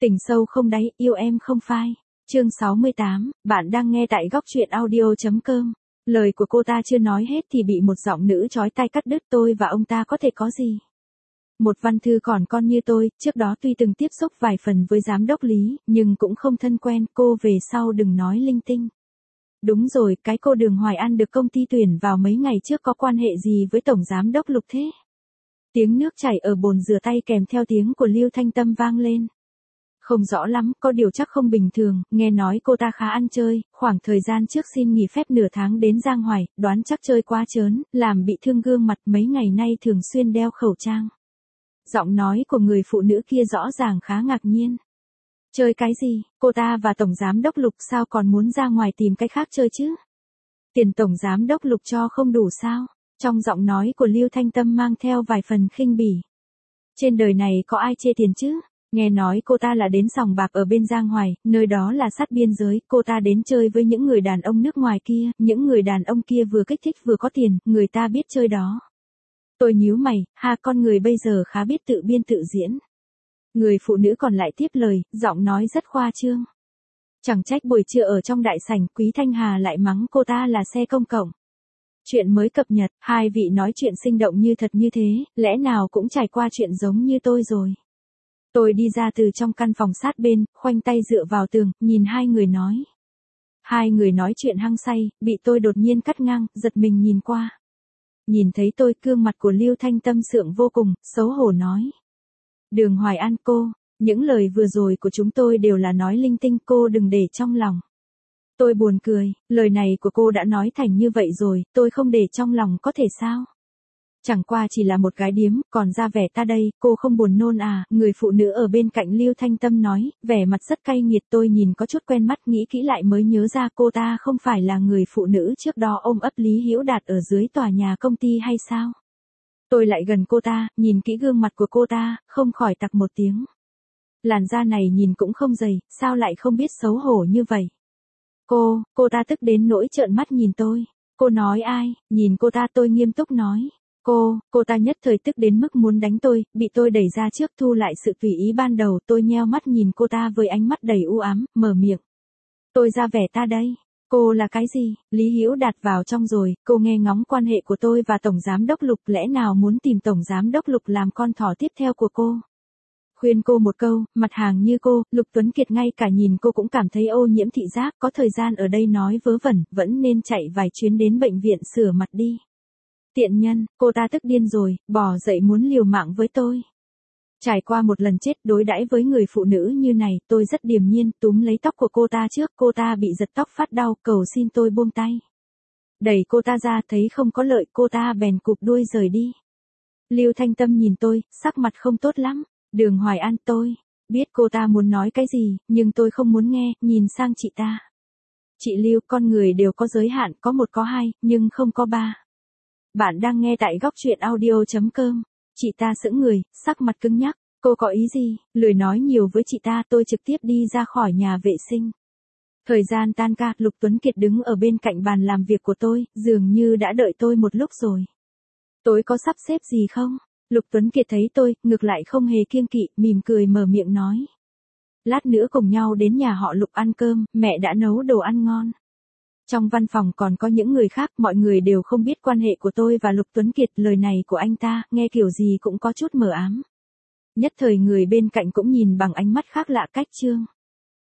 Tình sâu không đáy, yêu em không phai. Chương 68, bạn đang nghe tại góc truyện audio.com. Lời của cô ta chưa nói hết thì bị một giọng nữ chói tai cắt đứt. Tôi và ông ta có thể có gì? Một văn thư còn con như tôi, trước đó tuy từng tiếp xúc vài phần với giám đốc Lý, nhưng cũng không thân quen. Cô về sau đừng nói linh tinh. Đúng rồi, cái cô Đường Hoài An được công ty tuyển vào mấy ngày trước có quan hệ gì với tổng giám đốc Lục thế? Tiếng nước chảy ở bồn rửa tay kèm theo tiếng của Lưu Thanh Tâm vang lên. Không rõ lắm, có điều chắc không bình thường, nghe nói cô ta khá ăn chơi, khoảng thời gian trước xin nghỉ phép nửa tháng đến Giang Hoài, đoán chắc chơi quá trớn, làm bị thương gương mặt, mấy ngày nay thường xuyên đeo khẩu trang. Giọng nói của người phụ nữ kia rõ ràng khá ngạc nhiên. Chơi cái gì, cô ta và tổng giám đốc Lục sao còn muốn ra ngoài tìm cái khác chơi chứ? Tiền tổng giám đốc Lục cho không đủ sao? Trong giọng nói của Lưu Thanh Tâm mang theo vài phần khinh bỉ. Trên đời này có ai chê tiền chứ? Nghe nói cô ta là đến sòng bạc ở bên Giang Hoài, nơi đó là sát biên giới, cô ta đến chơi với những người đàn ông nước ngoài kia, những người đàn ông kia vừa kích thích vừa có tiền, người ta biết chơi đó. Tôi nhíu mày, con người bây giờ khá biết tự biên tự diễn. Người phụ nữ còn lại tiếp lời, giọng nói rất khoa trương. Chẳng trách buổi trưa ở trong đại sảnh, Quý Thanh Hà lại mắng cô ta là xe công cộng. Chuyện mới cập nhật, hai vị nói chuyện sinh động như thật như thế, lẽ nào cũng trải qua chuyện giống như tôi rồi. Tôi đi ra từ trong căn phòng sát bên, khoanh tay dựa vào tường, nhìn hai người nói. Hai người nói chuyện hăng say, bị tôi đột nhiên cắt ngang, giật mình nhìn qua. Nhìn thấy tôi, gương mặt của Lưu Thanh Tâm sượng vô cùng, xấu hổ nói. Đường Hoài An cô, những lời vừa rồi của chúng tôi đều là nói linh tinh, cô đừng để trong lòng. Tôi buồn cười, lời này của cô đã nói thành như vậy rồi, tôi không để trong lòng có thể sao? Chẳng qua chỉ là một gái điếm, còn ra vẻ ta đây, cô không buồn nôn à? Người phụ nữ ở bên cạnh Lưu Thanh Tâm nói, vẻ mặt rất cay nghiệt. Tôi nhìn có chút quen mắt, nghĩ kỹ lại mới nhớ ra cô ta không phải là người phụ nữ trước đó ôm ấp Lý Hữu Đạt ở dưới tòa nhà công ty hay sao? Tôi lại gần cô ta, nhìn kỹ gương mặt của cô ta, không khỏi tặc một tiếng. Làn da này nhìn cũng không dày, sao lại không biết xấu hổ như vậy? Cô ta tức đến nỗi trợn mắt nhìn tôi. Cô nói ai? Nhìn cô ta tôi nghiêm túc nói. Cô ta nhất thời tức đến mức muốn đánh tôi, bị tôi đẩy ra trước thu lại sự tùy ý ban đầu. Tôi nheo mắt nhìn cô ta với ánh mắt đầy u ám, mở miệng. Tôi ra vẻ ta đây. Cô là cái gì? Lý Hữu Đạt vào trong rồi, cô nghe ngóng quan hệ của tôi và Tổng Giám đốc Lục, lẽ nào muốn tìm Tổng Giám đốc Lục làm con thỏ tiếp theo của cô? Khuyên cô một câu, mặt hàng như cô, Lục Tuấn Kiệt ngay cả nhìn cô cũng cảm thấy ô nhiễm thị giác, có thời gian ở đây nói vớ vẩn, vẫn nên chạy vài chuyến đến bệnh viện sửa mặt đi. Tiện nhân, cô ta tức điên rồi, bỏ dậy muốn liều mạng với tôi. Trải qua một lần chết đối đãi với người phụ nữ như này, tôi rất điềm nhiên, túm lấy tóc của cô ta trước, cô ta bị giật tóc phát đau, cầu xin tôi buông tay. Đẩy cô ta ra, thấy không có lợi, cô ta bèn cụp đuôi rời đi. Lưu Thanh Tâm nhìn tôi, sắc mặt không tốt lắm. Đường Hoài An, tôi biết cô ta muốn nói cái gì, nhưng tôi không muốn nghe, nhìn sang chị ta. Chị Lưu, con người đều có giới hạn, có một có hai, nhưng không có ba. Bạn đang nghe tại góc truyện audio.com. Chị ta sững người, sắc mặt cứng nhắc. Cô có ý gì? Lười nói nhiều với chị ta, tôi trực tiếp đi ra khỏi nhà vệ sinh. Thời gian tan ca, Lục Tuấn Kiệt đứng ở bên cạnh bàn làm việc của tôi, dường như đã đợi tôi một lúc rồi. Tối có sắp xếp gì không? Lục Tuấn Kiệt thấy tôi, ngược lại không hề kiêng kỵ, mỉm cười mở miệng nói. Lát nữa cùng nhau đến nhà họ Lục ăn cơm, mẹ đã nấu đồ ăn ngon. Trong văn phòng còn có những người khác, mọi người đều không biết quan hệ của tôi và Lục Tuấn Kiệt, lời này của anh ta, nghe kiểu gì cũng có chút mờ ám. Nhất thời người bên cạnh cũng nhìn bằng ánh mắt khác lạ cách chương.